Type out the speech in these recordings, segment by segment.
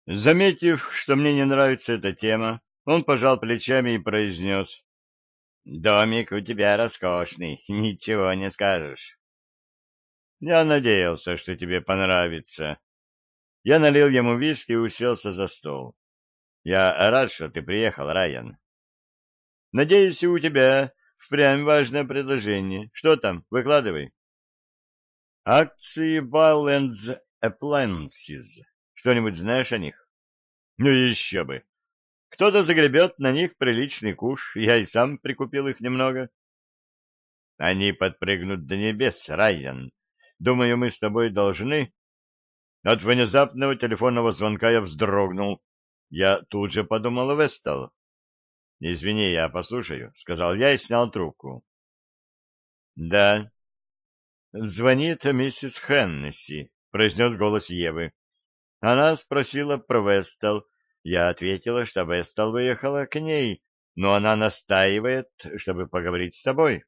Заметив, что мне не нравится эта тема, он пожал плечами и произнес: «Домик у тебя роскошный, ничего не скажешь». Я надеялся, что тебе понравится. Я налил ему виски и уселся за стол. Я рад, что ты приехал, Райан. Надеюсь, и у тебя впрямь важное предложение. Что там? Выкладывай. Акции Violence Appliances. Что-нибудь знаешь о них? Ну еще бы. Кто-то загребет на них приличный куш, я и сам прикупил их немного. Они подпрыгнут до небес, Райан. Думаю, мы с тобой должны... От внезапного телефонного звонка я вздрогнул. Я тут же подумал о Вестал. «Извини, я послушаю», — сказал я и снял трубку. «Да». «Звонит миссис Хеннесси», — произнес голос Евы. Она спросила про Вестал. Я ответила, что Вестал выехала к ней, но она настаивает, чтобы поговорить с тобой.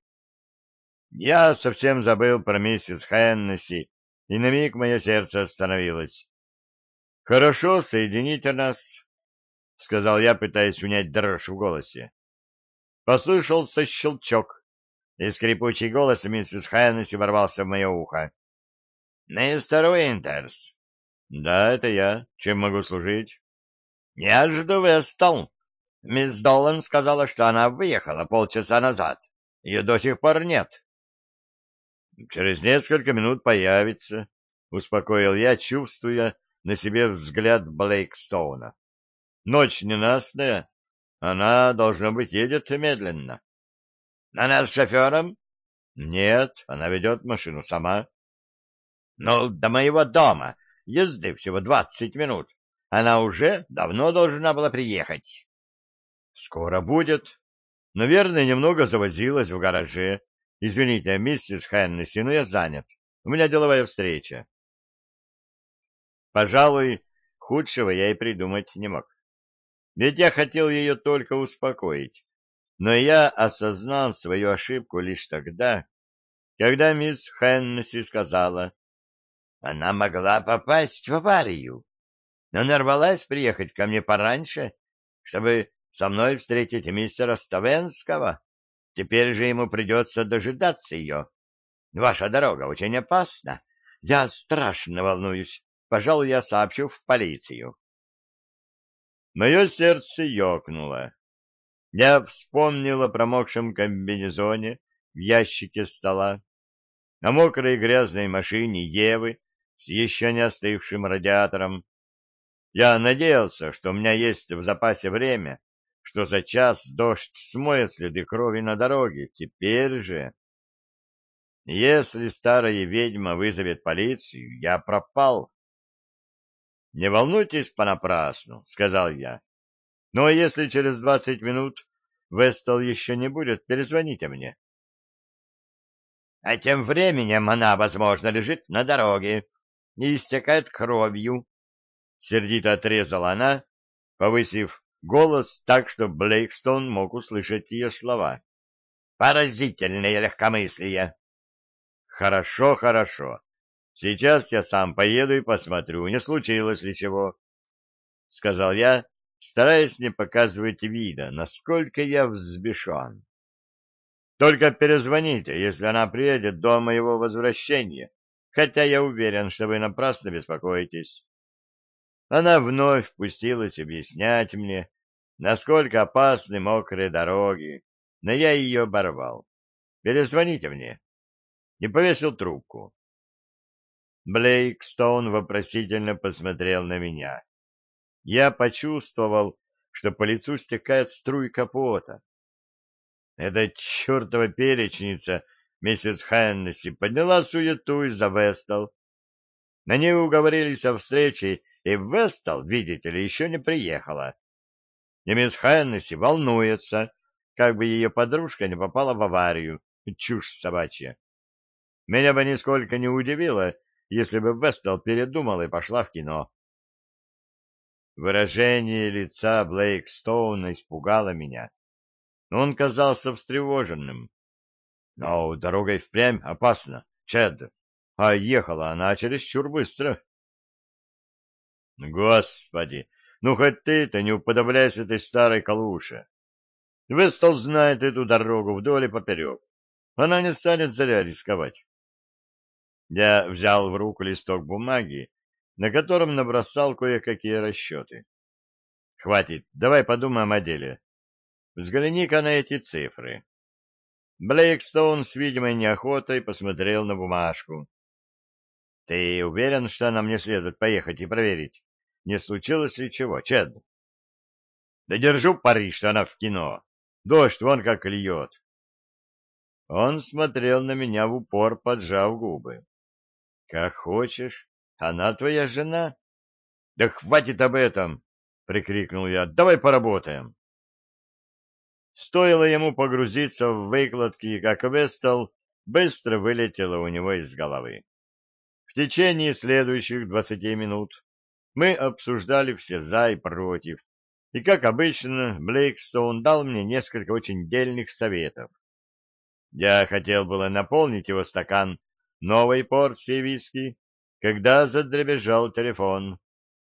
Я совсем забыл про миссис Хеннесси, и на миг мое сердце остановилось. «Хорошо, соедините нас», — сказал я, пытаясь унять дрожь в голосе. Послышался щелчок, и скрипучий голос миссис Хеннесси ворвался в мое ухо. «Мистер Уинтерс!» «Да, это я. Чем могу служить?» «Я жду Вестал. Мисс Долан сказала, что она выехала полчаса назад. Ее до сих пор нет». «Через несколько минут появится», — успокоил я, чувствуя на себе взгляд Блейкстоуна. «Ночь ненастная, она, должно быть, едет медленно». «Она с шофером?» «Нет, она ведет машину сама». «Ну, до моего дома езды всего 20 минут. Она уже давно должна была приехать». «Скоро будет. Наверное, немного завозилась в гараже. Извините, миссис Хеннесси, но я занят. У меня деловая встреча». Пожалуй, худшего я и придумать не мог. Ведь я хотел ее только успокоить. Но я осознал свою ошибку лишь тогда, когда мисс Хеннесси сказала, она могла попасть в аварию, но нарвалась приехать ко мне пораньше, чтобы со мной встретить мистера Ставенского. Теперь же ему придется дожидаться ее. Ваша дорога очень опасна. Я страшно волнуюсь. Пожалуй, я сообщу в полицию. Мое сердце ёкнуло. Я вспомнил о промокшем комбинезоне в ящике стола, о мокрой и грязной машине Евы с еще не остывшим радиатором. Я надеялся, что у меня есть в запасе время, что за час дождь смоет следы крови на дороге. Теперь же... Если старая ведьма вызовет полицию, я пропал. — Не волнуйтесь понапрасну, — сказал я. — Но если через 20 минут Вестал еще не будет, перезвоните мне. — А тем временем она, возможно, лежит на дороге и истекает кровью, — сердито отрезала она, повысив голос так, что Блейкстон мог услышать ее слова. — Поразительное легкомыслие. — Хорошо, хорошо. Сейчас я сам поеду и посмотрю, не случилось ли чего, — сказал я, стараясь не показывать вида, насколько я взбешен. Только перезвоните, если она приедет до моего возвращения, хотя я уверен, что вы напрасно беспокоитесь. Она вновь пустилась объяснять мне, насколько опасны мокрые дороги, но я ее оборвал. Перезвоните мне. И повесил трубку. Блейкстоун вопросительно посмотрел на меня. Я почувствовал, что по лицу стекает струйка пота. Эта чертова перечница, миссис Хеннесси, подняла суету из-за Вестал. Они уговорились о встрече, и Вестал, видите ли, еще не приехала. И мисс Хеннесси волнуется, как бы ее подружка не попала в аварию. Чушь собачья. Меня бы нисколько не удивило, если бы Вестал передумала и пошла в кино. Выражение лица Блейкстоуна испугало меня. Он казался встревоженным. Но дорога и впрямь опасна, Чед, а ехала она чересчур быстро. Господи, ну хоть ты-то не уподобляйся этой старой калуше. Вестал знает эту дорогу вдоль и поперек. Она не станет зря рисковать. Я взял в руку листок бумаги, на котором набросал кое-какие расчеты. Хватит, давай подумаем о деле. Взгляни-ка на эти цифры. Блейкстоун с видимой неохотой посмотрел на бумажку. — Ты уверен, что нам не следует поехать и проверить, не случилось ли чего, Чед? — Да держу пари, что она в кино. Дождь вон как льет. Он смотрел на меня в упор, поджав губы. — Как хочешь. Она твоя жена? — Да хватит об этом! — прикрикнул я. — Давай поработаем. Стоило ему погрузиться в выкладки, как Вестал быстро вылетело у него из головы. В течение следующих 20 минут мы обсуждали все «за» и «против», и, как обычно, Блейкстоун дал мне несколько очень дельных советов. Я хотел было наполнить его стакан новой порцией виски, когда задребезжал телефон.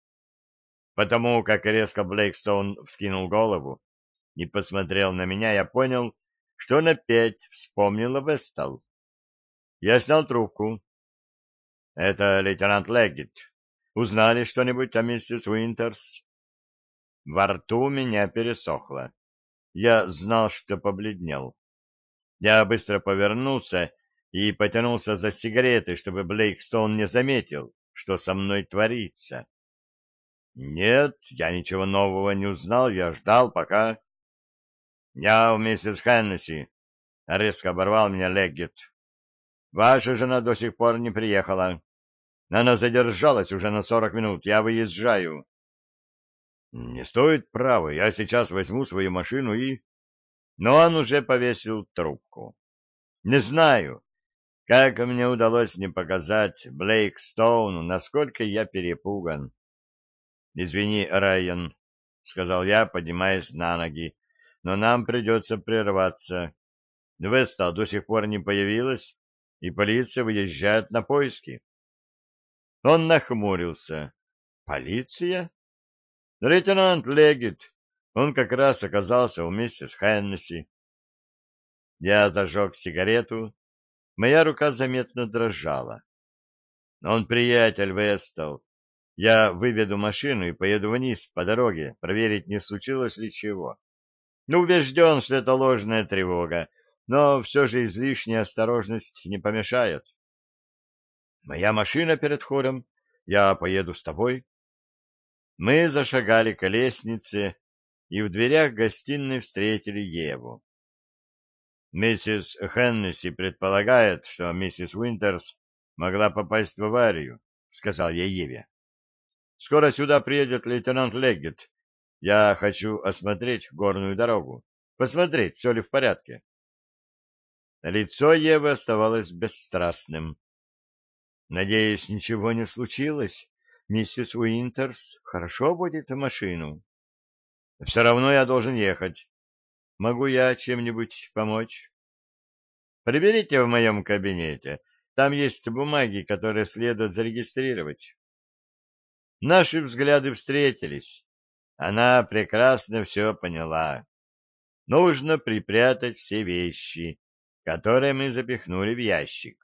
Потому как резко Блейкстоун вскинул голову и посмотрел на меня, я понял, что он опять вспомнил о Вестал. Я снял трубку. — Это лейтенант Леггит. Узнали что-нибудь о миссис Уинтерс? Во рту меня пересохло. Я знал, что побледнел. Я быстро повернулся и потянулся за сигаретой, чтобы Блейкстоун не заметил, что со мной творится. Нет, я ничего нового не узнал, я ждал, пока... — Я у миссис Хеннесси, — резко оборвал меня Леггит. — Ваша жена до сих пор не приехала. Она задержалась уже на 40 минут, я выезжаю. — Не стоит, право, я сейчас возьму свою машину и... Но он уже повесил трубку. Не знаю, как мне удалось не показать Блейкстоуну, насколько я перепуган. — Извини, Райан, — сказал я, поднимаясь на ноги, — но нам придется прерваться. Веста до сих пор не появилась, и полиция выезжает на поиски. Он нахмурился. — Полиция? — Лейтенант Леггит. Он как раз оказался у миссис Хеннесси. Я зажег сигарету. Моя рука заметно дрожала. Он приятель Вестал. Я выведу машину и поеду вниз по дороге, проверить, не случилось ли чего. Ну, убежден, что это ложная тревога, но все же излишняя осторожность не помешает. Моя машина перед входом. Я поеду с тобой. Мы зашагали к лестнице и в дверях гостиной встретили Еву. Миссис Хеннесси предполагает, что миссис Уинтерс могла попасть в аварию, — сказал я Еве. — Скоро сюда приедет лейтенант Леггет. Я хочу осмотреть горную дорогу, посмотреть, все ли в порядке. Лицо Евы оставалось бесстрастным. — Надеюсь, ничего не случилось? Миссис Уинтерс хорошо водит машину? — Все равно я должен ехать. Могу я чем-нибудь помочь? Приберите в моем кабинете. Там есть бумаги, которые следует зарегистрировать. Наши взгляды встретились. Она прекрасно все поняла. Нужно припрятать все вещи, которые мы запихнули в ящик.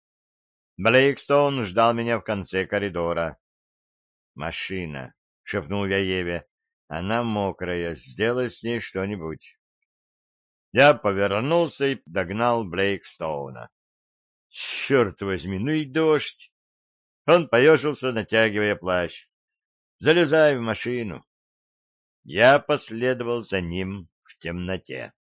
Блейкстоун ждал меня в конце коридора. «Машина», — шепнул я Еве, — «она мокрая, сделай с ней что-нибудь». Я повернулся и догнал Блейкстоуна. «Черт возьми, ну и дождь!» Он поежился, натягивая плащ. «Залезай в машину». Я последовал за ним в темноте.